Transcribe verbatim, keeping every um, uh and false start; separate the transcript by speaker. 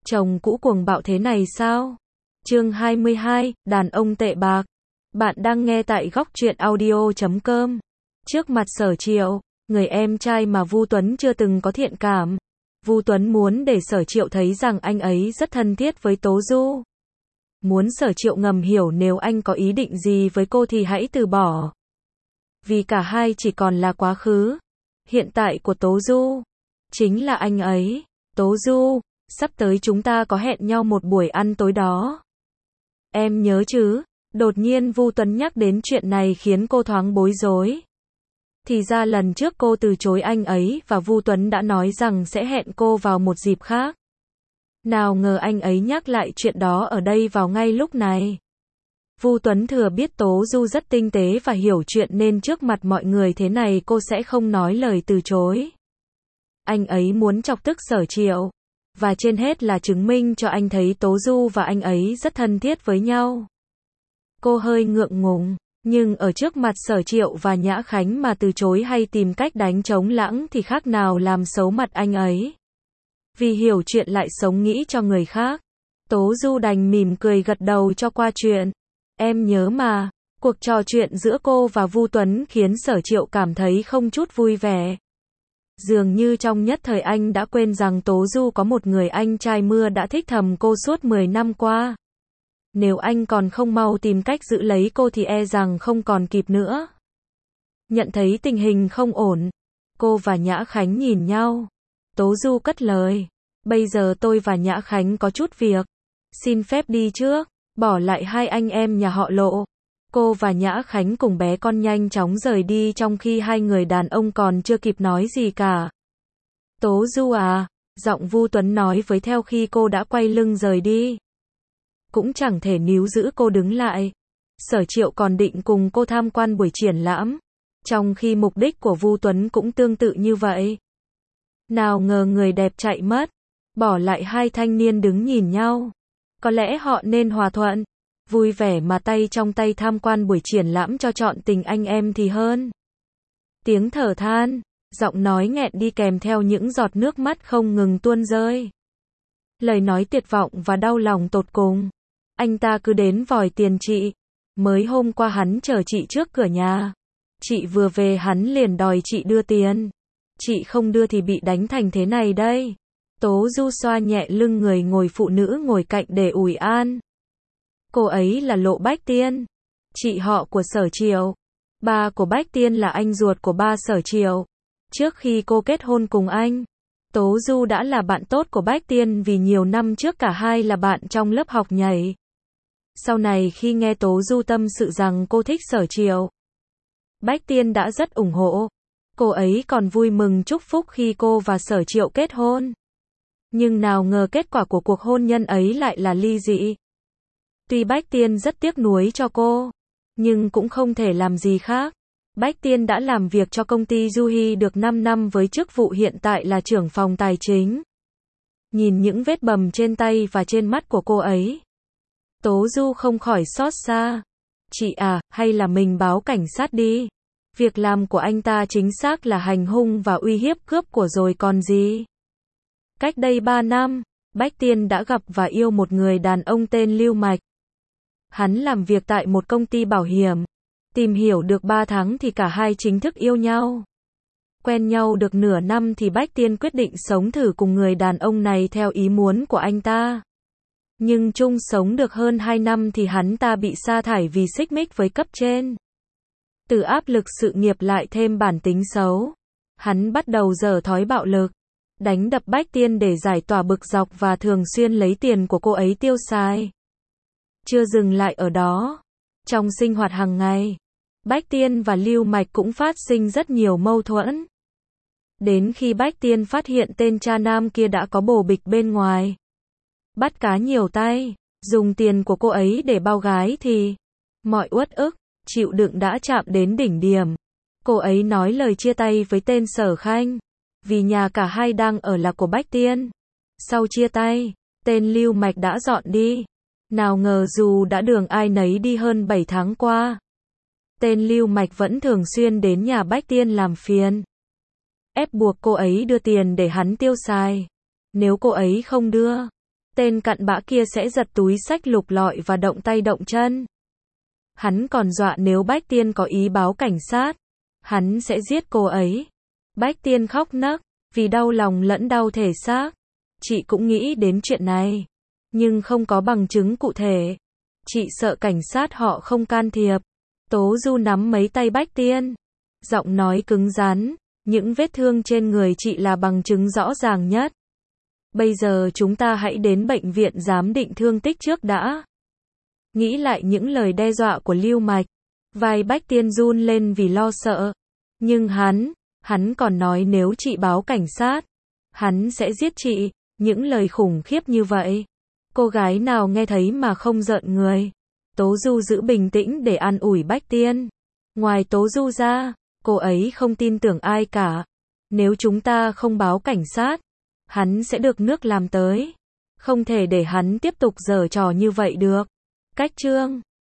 Speaker 1: Chồng cũ cuồng bạo thế này sao? Chương hai mươi hai, đàn ông tệ bạc. Bạn đang nghe tại góc truyện audio chấm com. Trước mặt Sở Triệu, người em trai mà Vu Tuấn chưa từng có thiện cảm. Vu Tuấn muốn để Sở Triệu thấy rằng anh ấy rất thân thiết với Tố Du. Muốn Sở Triệu ngầm hiểu nếu anh có ý định gì với cô thì hãy từ bỏ. Vì cả hai chỉ còn là quá khứ. Hiện tại của Tố Du chính là anh ấy. Tố Du, sắp tới chúng ta có hẹn nhau một buổi ăn tối đó. Em nhớ chứ? Đột nhiên Vu Tuấn nhắc đến chuyện này khiến cô thoáng bối rối. Thì ra lần trước cô từ chối anh ấy và Vu Tuấn đã nói rằng sẽ hẹn cô vào một dịp khác. Nào ngờ anh ấy nhắc lại chuyện đó ở đây vào ngay lúc này. Vu Tuấn thừa biết Tố Du rất tinh tế và hiểu chuyện nên trước mặt mọi người thế này cô sẽ không nói lời từ chối. Anh ấy muốn chọc tức Sở Triệu. Và trên hết là chứng minh cho anh thấy Tố Du và anh ấy rất thân thiết với nhau. Cô hơi ngượng ngùng, nhưng ở trước mặt Sở Triệu và Nhã Khánh mà từ chối hay tìm cách đánh trống lảng thì khác nào làm xấu mặt anh ấy. Vì hiểu chuyện lại sống nghĩ cho người khác. Tố Du đành mỉm cười gật đầu cho qua chuyện. Em nhớ mà, cuộc trò chuyện giữa cô và Vu Tuấn khiến Sở Triệu cảm thấy không chút vui vẻ. Dường như trong nhất thời anh đã quên rằng Tố Du có một người anh trai mưa đã thích thầm cô suốt mười năm qua. Nếu anh còn không mau tìm cách giữ lấy cô thì e rằng không còn kịp nữa. Nhận thấy tình hình không ổn, cô và Nhã Khánh nhìn nhau. Tố Du cất lời. Bây giờ tôi và Nhã Khánh có chút việc. Xin phép đi trước, bỏ lại hai anh em nhà họ Lộ. Cô và Nhã Khánh cùng bé con nhanh chóng rời đi trong khi hai người đàn ông còn chưa kịp nói gì cả. Tố Du à, giọng Vu Tuấn nói với theo khi cô đã quay lưng rời đi. Cũng chẳng thể níu giữ cô đứng lại. Sở Triệu còn định cùng cô tham quan buổi triển lãm. Trong khi mục đích của Vu Tuấn cũng tương tự như vậy. Nào ngờ người đẹp chạy mất. Bỏ lại hai thanh niên đứng nhìn nhau. Có lẽ họ nên hòa thuận. Vui vẻ mà tay trong tay tham quan buổi triển lãm cho trọn tình anh em thì hơn. Tiếng thở than, giọng nói nghẹn đi kèm theo những giọt nước mắt không ngừng tuôn rơi. Lời nói tuyệt vọng và đau lòng tột cùng. Anh ta cứ đến vòi tiền chị. Mới hôm qua hắn chờ chị trước cửa nhà. Chị vừa về hắn liền đòi chị đưa tiền. Chị không đưa thì bị đánh thành thế này đây. Tố Du xoa nhẹ lưng người ngồi phụ nữ ngồi cạnh để ủi an. Cô ấy là Lộ Bách Tiên, chị họ của Sở Triệu. Ba của Bách Tiên là anh ruột của ba Sở Triệu. Trước khi cô kết hôn cùng anh, Tố Du đã là bạn tốt của Bách Tiên vì nhiều năm trước cả hai là bạn trong lớp học nhảy. Sau này khi nghe Tố Du tâm sự rằng cô thích Sở Triệu, Bách Tiên đã rất ủng hộ. Cô ấy còn vui mừng chúc phúc khi cô và Sở Triệu kết hôn. Nhưng nào ngờ kết quả của cuộc hôn nhân ấy lại là ly dị. Tuy Bách Tiên rất tiếc nuối cho cô, nhưng cũng không thể làm gì khác. Bách Tiên đã làm việc cho công ty Juhi được năm năm với chức vụ hiện tại là trưởng phòng tài chính. Nhìn những vết bầm trên tay và trên mắt của cô ấy, Tố Du không khỏi xót xa. Chị à, hay là mình báo cảnh sát đi. Việc làm của anh ta chính xác là hành hung và uy hiếp cướp của rồi còn gì. Cách đây ba năm, Bách Tiên đã gặp và yêu một người đàn ông tên Lưu Mạch. Hắn làm việc tại một công ty bảo hiểm. Tìm hiểu được ba tháng thì cả hai chính thức yêu nhau. Quen nhau được nửa năm thì Bách Tiên quyết định sống thử cùng người đàn ông này theo ý muốn của anh ta. Nhưng chung sống được hơn hai năm thì hắn ta bị sa thải vì xích mích với cấp trên. Từ áp lực sự nghiệp lại thêm bản tính xấu, hắn bắt đầu giở thói bạo lực, đánh đập Bách Tiên để giải tỏa bực dọc và thường xuyên lấy tiền của cô ấy tiêu xài. Chưa dừng lại ở đó, trong sinh hoạt hàng ngày, Bách Tiên và Lưu Mạch cũng phát sinh rất nhiều mâu thuẫn. Đến khi Bách Tiên phát hiện tên cha nam kia đã có bồ bịch bên ngoài, bắt cá nhiều tay, dùng tiền của cô ấy để bao gái thì mọi uất ức, chịu đựng đã chạm đến đỉnh điểm. Cô ấy nói lời chia tay với tên Sở Khanh, vì nhà cả hai đang ở là của Bách Tiên. Sau chia tay, tên Lưu Mạch đã dọn đi. Nào ngờ dù đã đường ai nấy đi hơn bảy tháng qua, tên Lưu Mạch vẫn thường xuyên đến nhà Bách Tiên làm phiền, ép buộc cô ấy đưa tiền để hắn tiêu xài. Nếu cô ấy không đưa, tên cặn bã kia sẽ giật túi xách lục lọi và động tay động chân. Hắn còn dọa nếu Bách Tiên có ý báo cảnh sát, hắn sẽ giết cô ấy. Bách Tiên khóc nấc, vì đau lòng lẫn đau thể xác. Chị cũng nghĩ đến chuyện này, nhưng không có bằng chứng cụ thể. Chị sợ cảnh sát họ không can thiệp. Tố Du nắm mấy tay Bách Tiên, giọng nói cứng rắn, những vết thương trên người chị là bằng chứng rõ ràng nhất. Bây giờ chúng ta hãy đến bệnh viện giám định thương tích trước đã. Nghĩ lại những lời đe dọa của Lưu Mạch, vai Bách Tiên run lên vì lo sợ. Nhưng hắn, hắn còn nói nếu chị báo cảnh sát, hắn sẽ giết chị. Những lời khủng khiếp như vậy, cô gái nào nghe thấy mà không rợn người. Tố Du giữ bình tĩnh để an ủi Bách Tiên. Ngoài Tố Du ra, cô ấy không tin tưởng ai cả. Nếu chúng ta không báo cảnh sát, hắn sẽ được nước làm tới. Không thể để hắn tiếp tục giở trò như vậy được. Cách chương